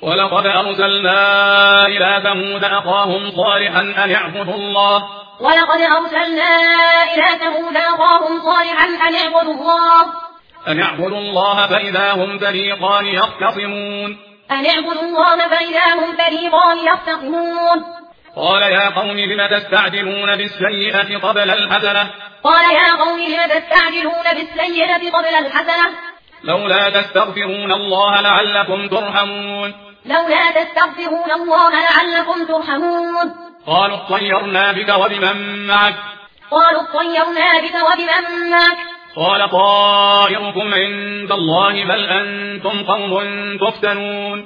ولقد أرسلنا إلى ثمود أخاهم صالحا أن اعبدوا الله أن اعبدوا الله فإذا هم فريقان يختصمون قال يا قوم لم تستعجلون بالسيئة قبل الحسنة لولا تستغفرون الله لعلكم ترحمون قالوا اطيرنا بك وبمن معك قال طائركم عند الله بل أنتم قوم تفتنون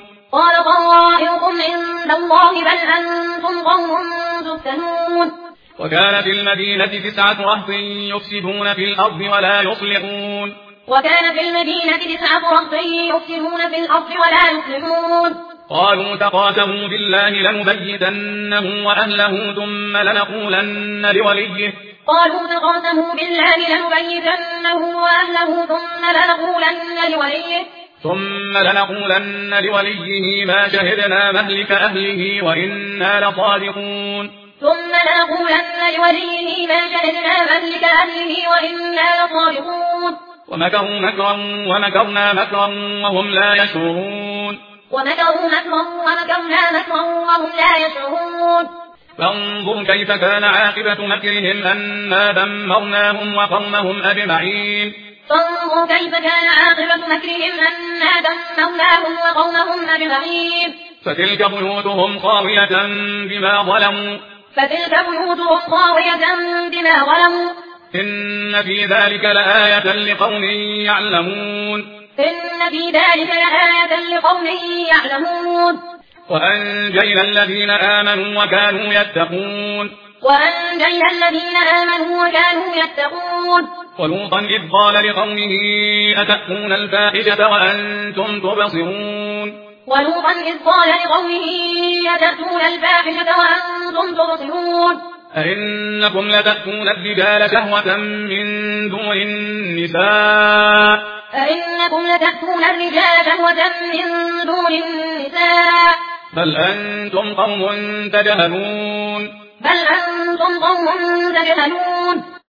وكان في المدينة 9 رهط يفسدون في الأرض ولا يصلحون قالوا تقاسموا بالله لنبيتنه وأهله ثم لنقولن لوليه ما شهدنا مهلك أهله وإنا لصادقون ومكروا مكرا ومكرنا مكرا وهم لا يشعرون فانظر كيف كان عاقبة مكرهم أنا دمرناهم وقومهم أجمعين فتلك بيوتهم خاوية بما ظلموا إن في ذلك لآية لقوم يعلمون وأنجينا الذين آمنوا وكانوا يتقون ولوطا إذ قال لقومه أتأتون الفاحشة وأنتم تبصرون أئنكم لتأتون الرجال شهوة من دون النساء بل أنتم قوم تجهلون